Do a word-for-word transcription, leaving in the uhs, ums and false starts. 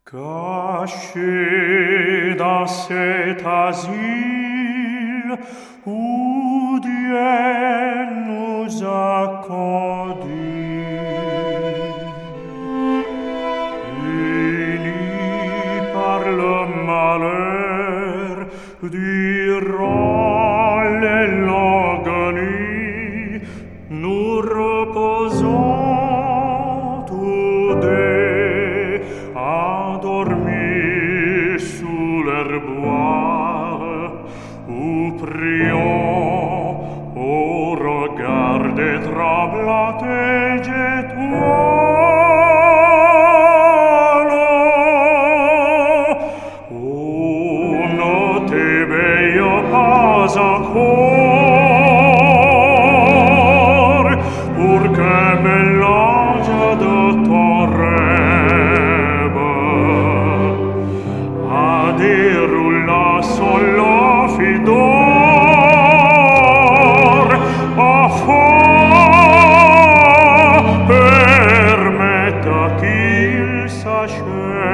Caché dans cet asile où Dieu nous a conduits, unis par le malheur durant les longues nuits, nous reposons tous deux endormis sous l'herboire, ou prions au regard des tremblantes étoiles. Oh, ne t'éveille pas encore pour qu'un mélange de ton rêve a déroulant son long fil d'or. Enfin, permette qu'il s'achève.